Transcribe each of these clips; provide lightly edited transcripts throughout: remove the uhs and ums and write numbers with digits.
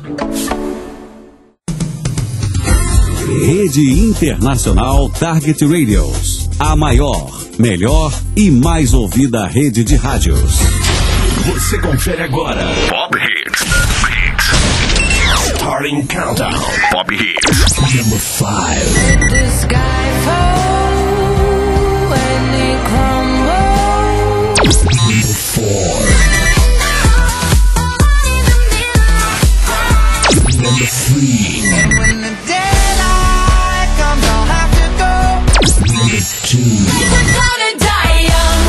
Rede Internacional Target Radios. A maior, melhor e mais ouvida rede de rádios. Você confere agora Pop Hits. Starting Countdown. Pop Hits. Number 5. Let the sky fall and it crumbles. Number 4. Number 3. And when the daylight comes, I'll have to go. Number 2. We're gonna die young.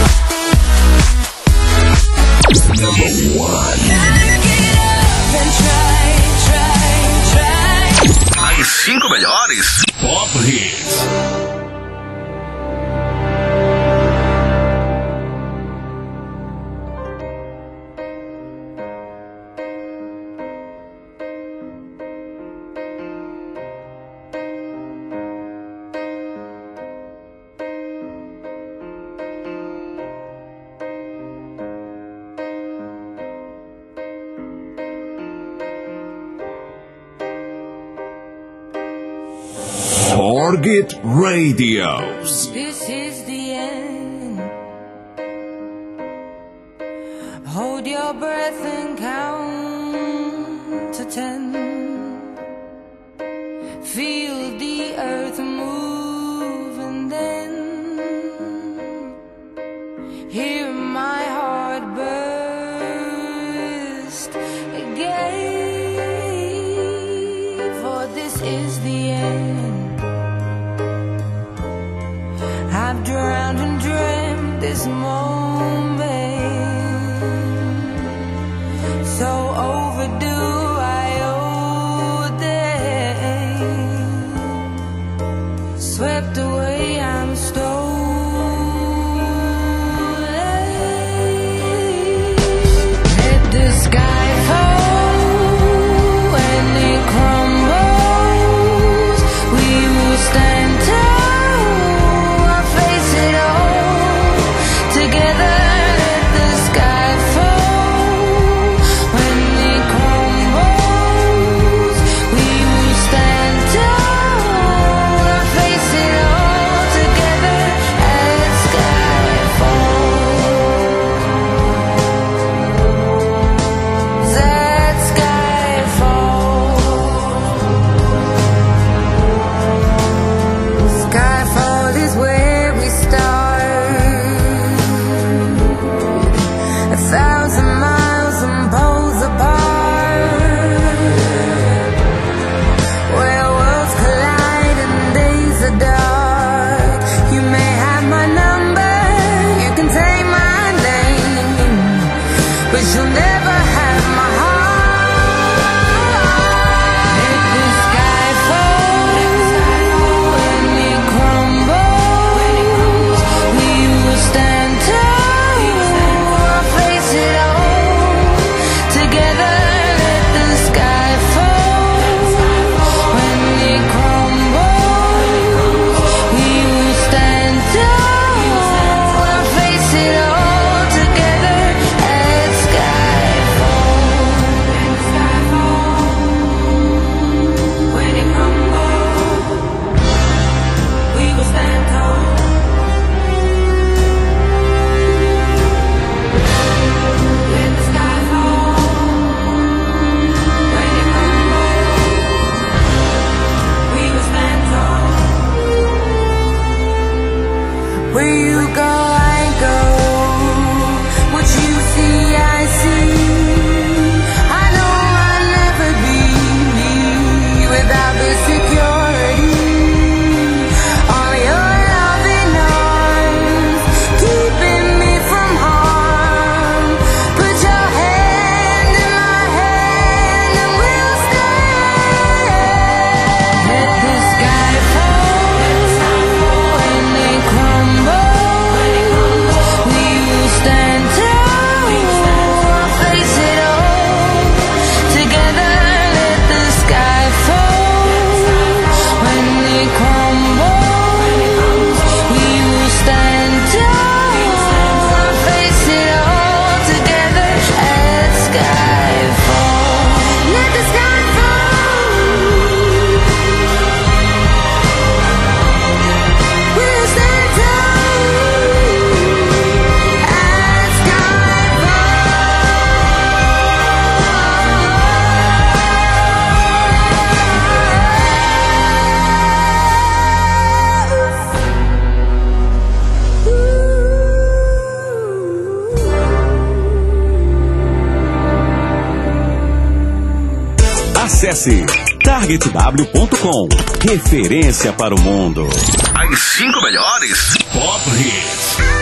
Number 1. Gotta get up and try. As 5 melhores Pop Hits. Target Radios. This is the end. Hold your breath and count to 10. Feel the earth move and then hear my heart burst again. For this is the end. I've drowned and dreamt this moment, so overdue I owe them. Swept away, I'm stolen. Let the sky fall and it crumbles. We will stand tall. Together Acesse targetw.com. Referência para o mundo. As 5 melhores Pop Hits.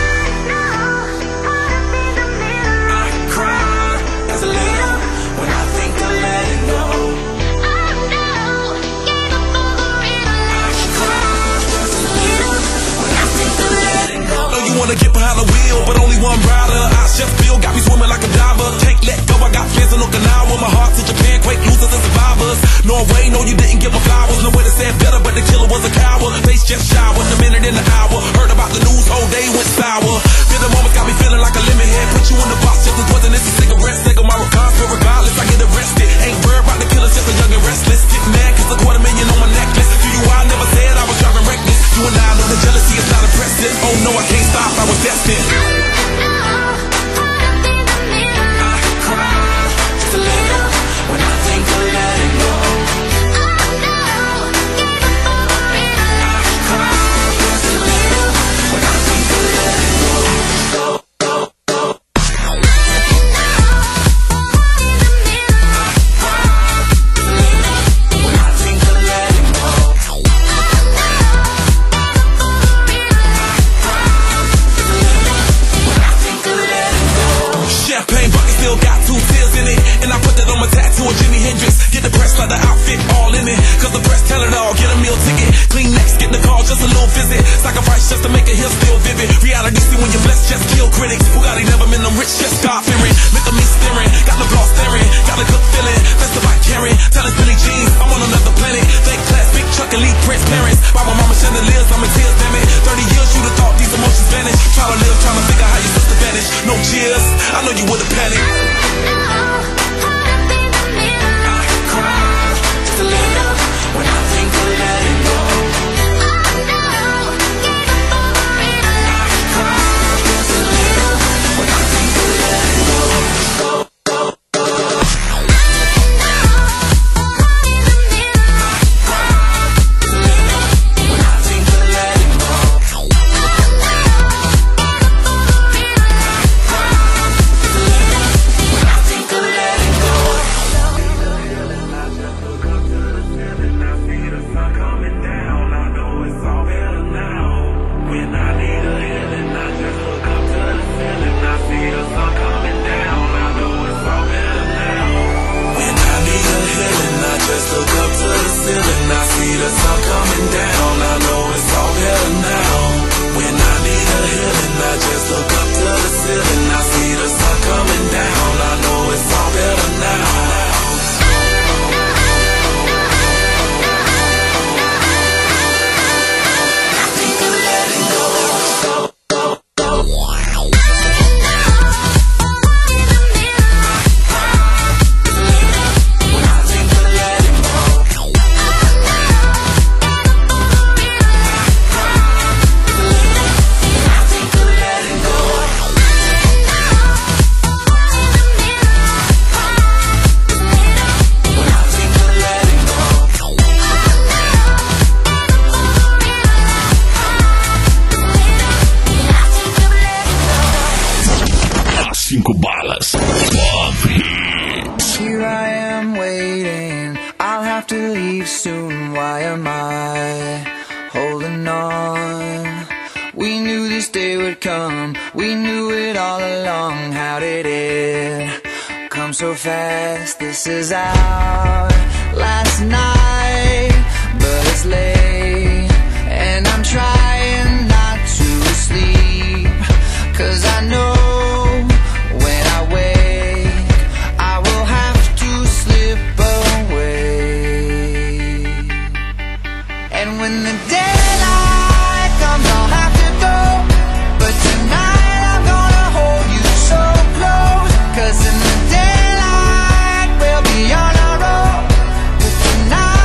You wanna get behind the wheel, but only one rider. I just feel got me swimming like a diver. Can't let go, I got plans in Okinawa. My heart to Japan, quake losers and survivors. Norway, no, you didn't give her flowers. No way to say it better, but the killer was a coward. Face just showered, a minute in the hour. Heard about the news, whole day went sour. Feel the moment got me feeling like a lemon head. Put you in the box just as wasn't this a cigarette. Take on my regards, but regardless, I get arrested. Ain't worried about the killers, just a young and restless. Get mad, cause $250,000 on my necklace. To you, I never said I was driving reckless. You and I know the jealousy is not impressive. Oh no, I can't stop, I was destined. Cause in the daylight we'll be on our own. But tonight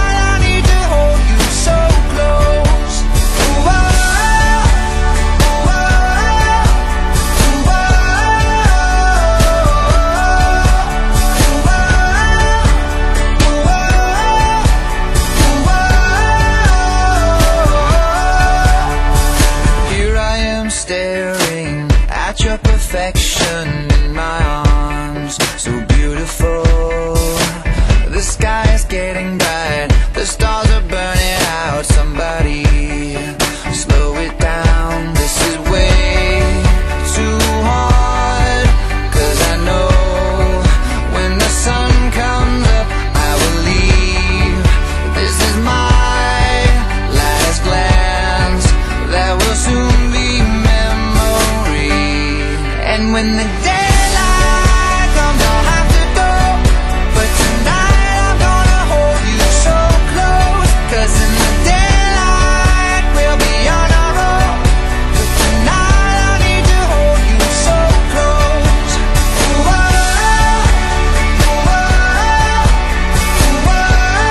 when the daylight comes I'll have to go, but tonight I'm gonna hold you so close, 'cause in the daylight we'll be on our own, but tonight I need to hold you so close. Ooh, oh, ooh, oh, ooh, oh,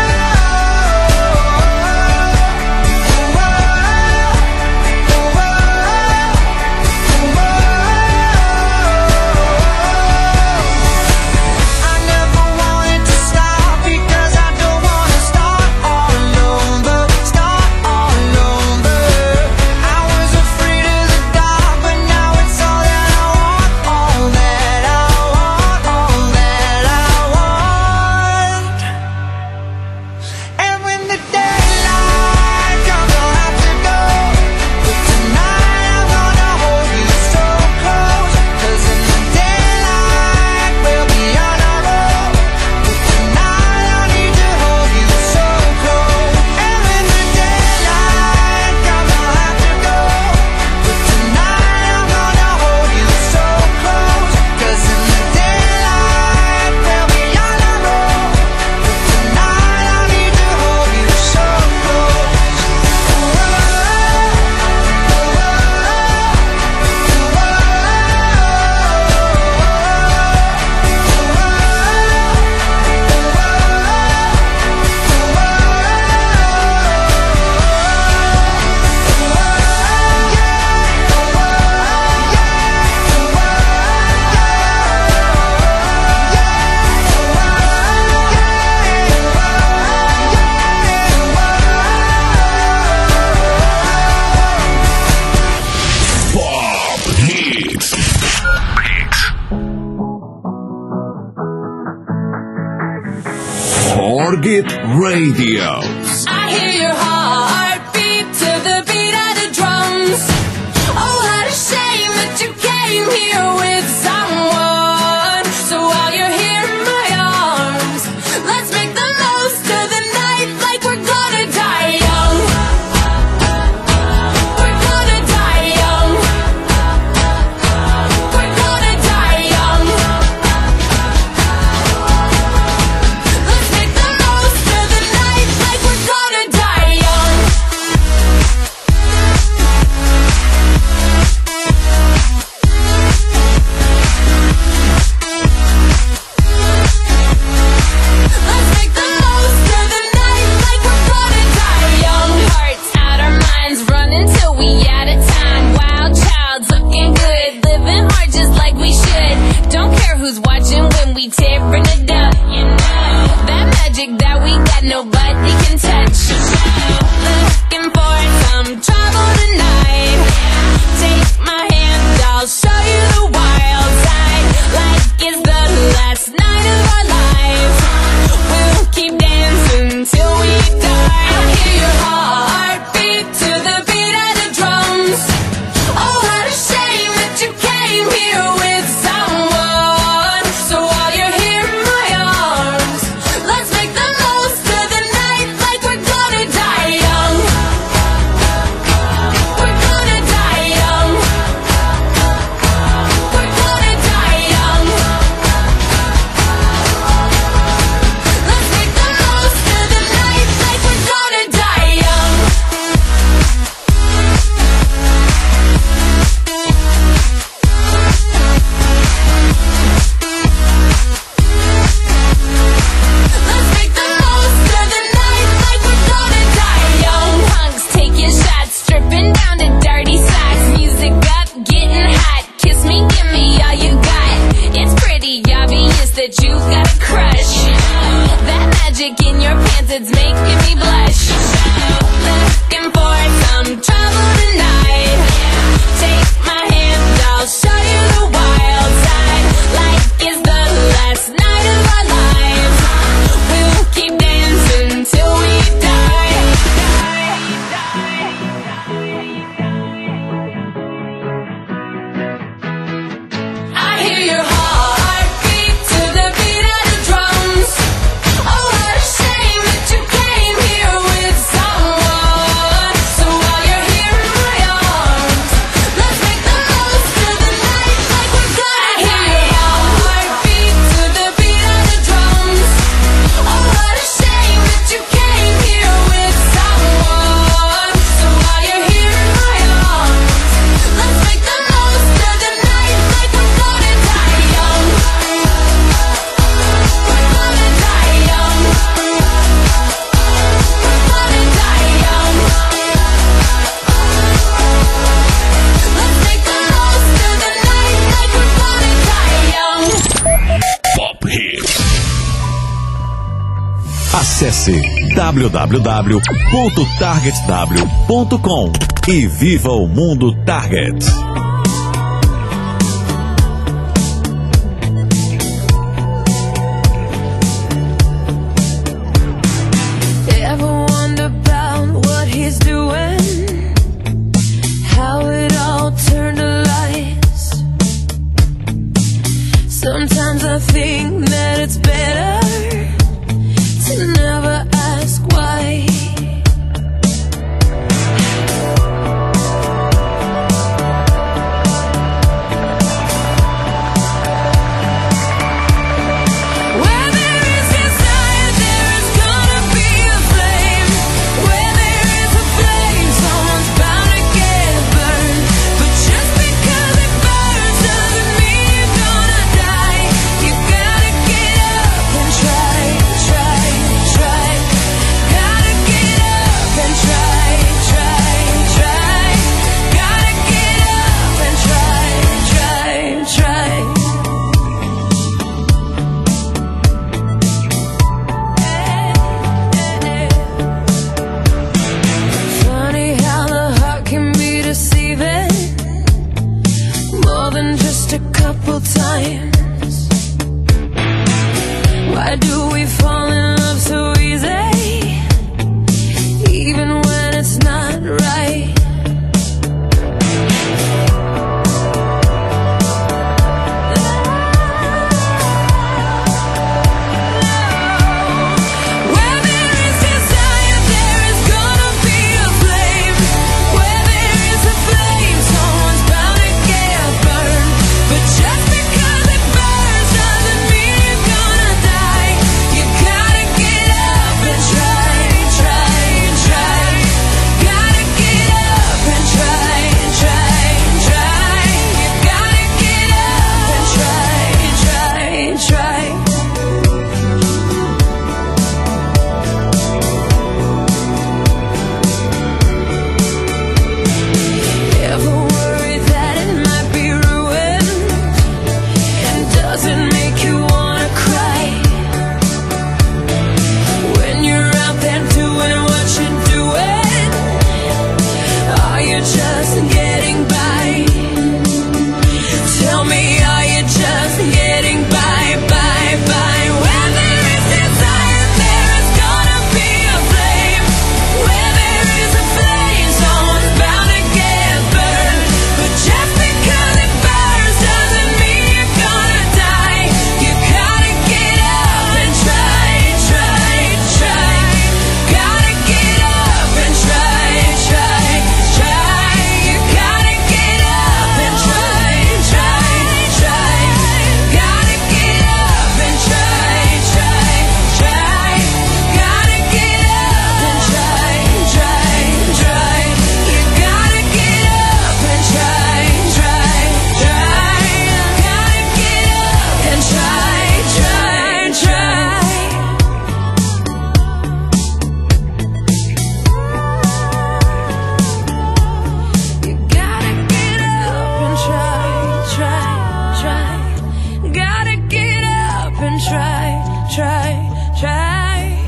I never wanted to stop because I don't wanna start all over, start all over. I was afraid of the dark, but now it's all that I want, all that I want, all that I want. And when the daylight comes I'll have to go, but tonight I'm gonna hold you so close, 'cause in the daylight we'll be on our own, but tonight I need to hold you so close. And when the daylight comes I'll have to go, but tonight I'm gonna hold you so close, 'cause in the daylight we'll be on our own, but tonight I need to hold you so close. Pop Hits. Target Radio. I hear your heartbeat to the beat of the drums. Oh, what a shame that you came here with someone. So while you're here in my arms, let's make the most of the night like we're gonna die young. We're gonna die young. We're gonna die young. Let's make the most of the night like we're gonna die young. Let's make the most of the night like we're gonna die young. Hearts out, our minds running till we out of time. Wild child's looking good, living hard just like we should. Don't care who's watching when we tearing it up. You know that magic that we got, nobody can touch. Looking for some trouble tonight. Take my hand, I'll show you the wild side. Like it's the last night of our lives. We'll keep dancing till we die. I hear your heartbeat to the beat of the drums. Oh, what a shame that you came here with someone. So while you're here in my arms, let's make the most of the night like we're gonna die young. We're gonna die young. We're gonna die young. Let's make the most of the night like we're gonna die young. Let's make the most of the night like we're gonna die young. Punks taking shots, stripping down to dirty socks. Music up, getting hot. Kiss me, give me all you got. It's pretty obvious that you got a crush. That magic in your pants, it's making me blush. Looking for some trouble tonight. Take my hand, I'll show you the wild side. Like it's the last night of our lives. We'll keep dancing till we die. I hear your heartbeat to the beat of the drums. Oh, what a shame that you came here Acesse www.targetw.com e viva o mundo Target. Ever wonder about what he's doing? How it all turned to lies. Sometimes I think that it's better to never ask why. Where there is desire, there is gonna be a flame. Where there is a flame, someone's bound to get burned. But just because it burns doesn't mean you're gonna die. You gotta get up and try, try, try. Gotta get up and try, try, try. Gotta get up and try, try, try. Funny how the heart can be deceiving, more than just a couple times. Why do we fall in love so easy, even when it's not right? Where there is desire, there is gonna be a flame. Where there is a flame, someone's bound to get burned. But just because it burns doesn't mean you're gonna die. You gotta get up and try, try, try. Gotta get up and try, try, try. You gotta get up and try, try, try. Ever worry that it might be ruined? And does it make you wanna cry? When you're out there doing what you're doing, are you just getting by? Tell me, are you just getting by, by, by? Where there is desire, there is gonna be a flame. Where there is a flame, someone's bound to get burned. But just because it burns doesn't mean you're gonna die. You gotta get up and try, try, try. Gotta get up and try, try, try. You gotta get up and try, try, try. Gotta get up and try, try, try. Gotta get up and try, try, try. You gotta get up and try, try, try. Gotta get up and try, try, try. You gotta get up and try, try, try. Gotta get up and try, try, try.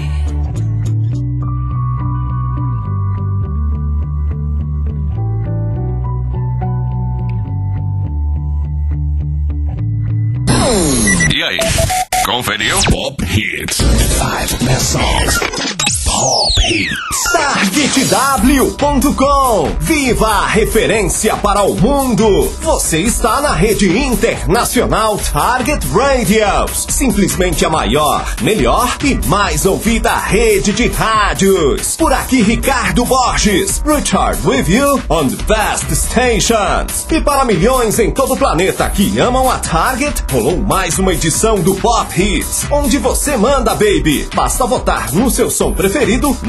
E aí? Conferiu? Pop Hits. 5 best songs. Pop Hits. TargetW.com. Viva a referência para o mundo. Você está na rede internacional Target Radios. Simplesmente a maior, melhor e mais ouvida rede de rádios. Por aqui, Ricardo Borges. Richard with you on the best stations. E para milhões em todo o planeta que amam a Target, rolou mais uma edição do Pop Hits, onde você manda, baby. Basta votar no seu som preferido no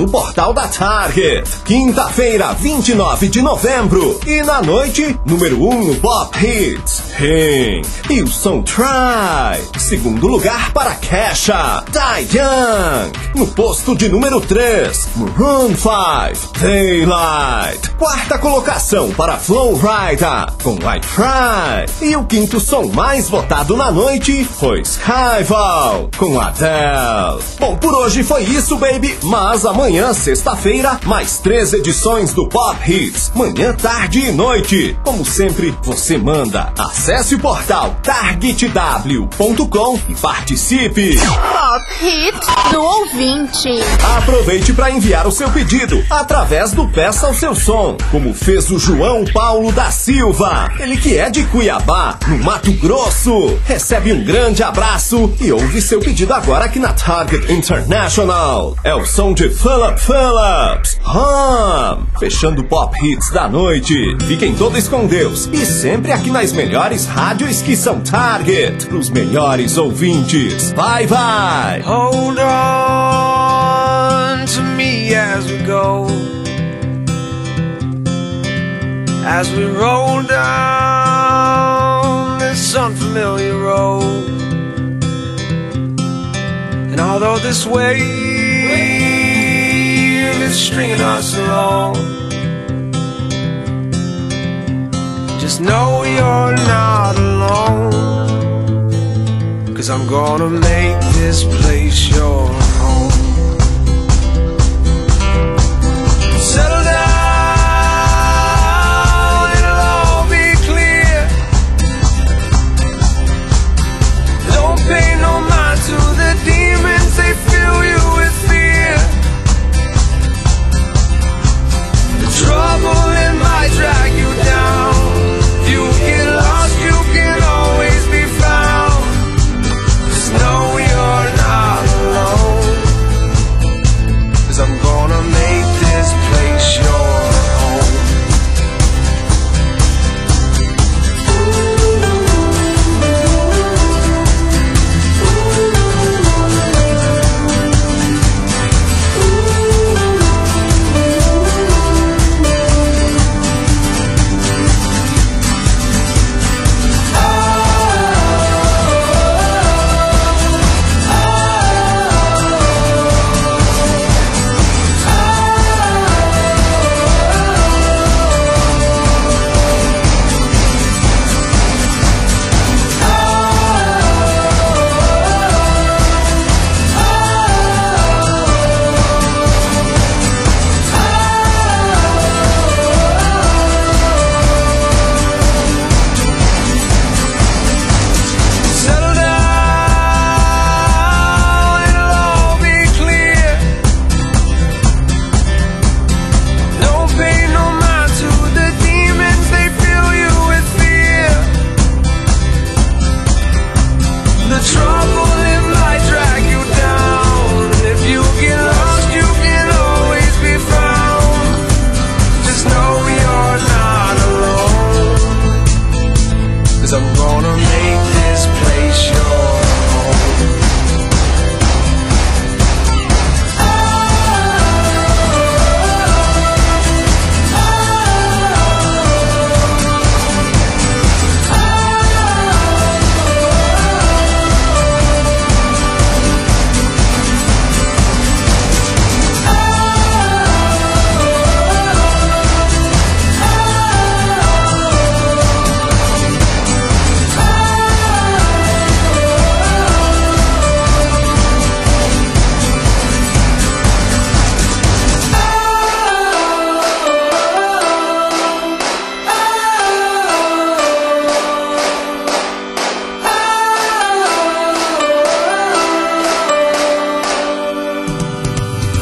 no portal da Target. Quinta-feira, 29 de novembro. E na noite, número 1 no Pop Hits, Pink e o som Try. Segundo lugar para Kesha, Die Young. No posto de número 3, Maroon 5, Daylight. Quarta colocação para Flow Rida com I Try. E o quinto som mais votado na noite foi Skyfall com Adele. Bom, por hoje foi isso, baby. Mas amanhã, sexta-feira, mais 3 edições do Pop Hits. Manhã, tarde e noite. Como sempre, você manda. Acesse o portal targetw.com e participe. Pop Hits do ouvinte. Aproveite para enviar o seu pedido através do Peça o Seu Som, como fez o João Paulo da Silva. Ele que é de Cuiabá, no Mato Grosso. Recebe um grande abraço e ouve seu pedido agora aqui na Target International. É o som de Philip Phillips, Hum, fechando o Pop Hits da noite. Fiquem todos com Deus e sempre aqui nas melhores rádios que são Target, pros melhores ouvintes. Bye, bye! Hold on to me as we go, as we roll down this unfamiliar road. And although this wave is stringing us along, just know you're not alone, 'cause I'm gonna make this place your home. Settle down, it'll all be clear. Don't pay no mind to the demons, they fill you with fear. The trouble, it might drag you down. If you get lost, you can always be found. Just know you're not alone, 'cause I'm gonna make this place your home.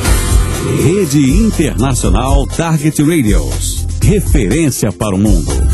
Rede Internacional Target Radios. Referência para o mundo.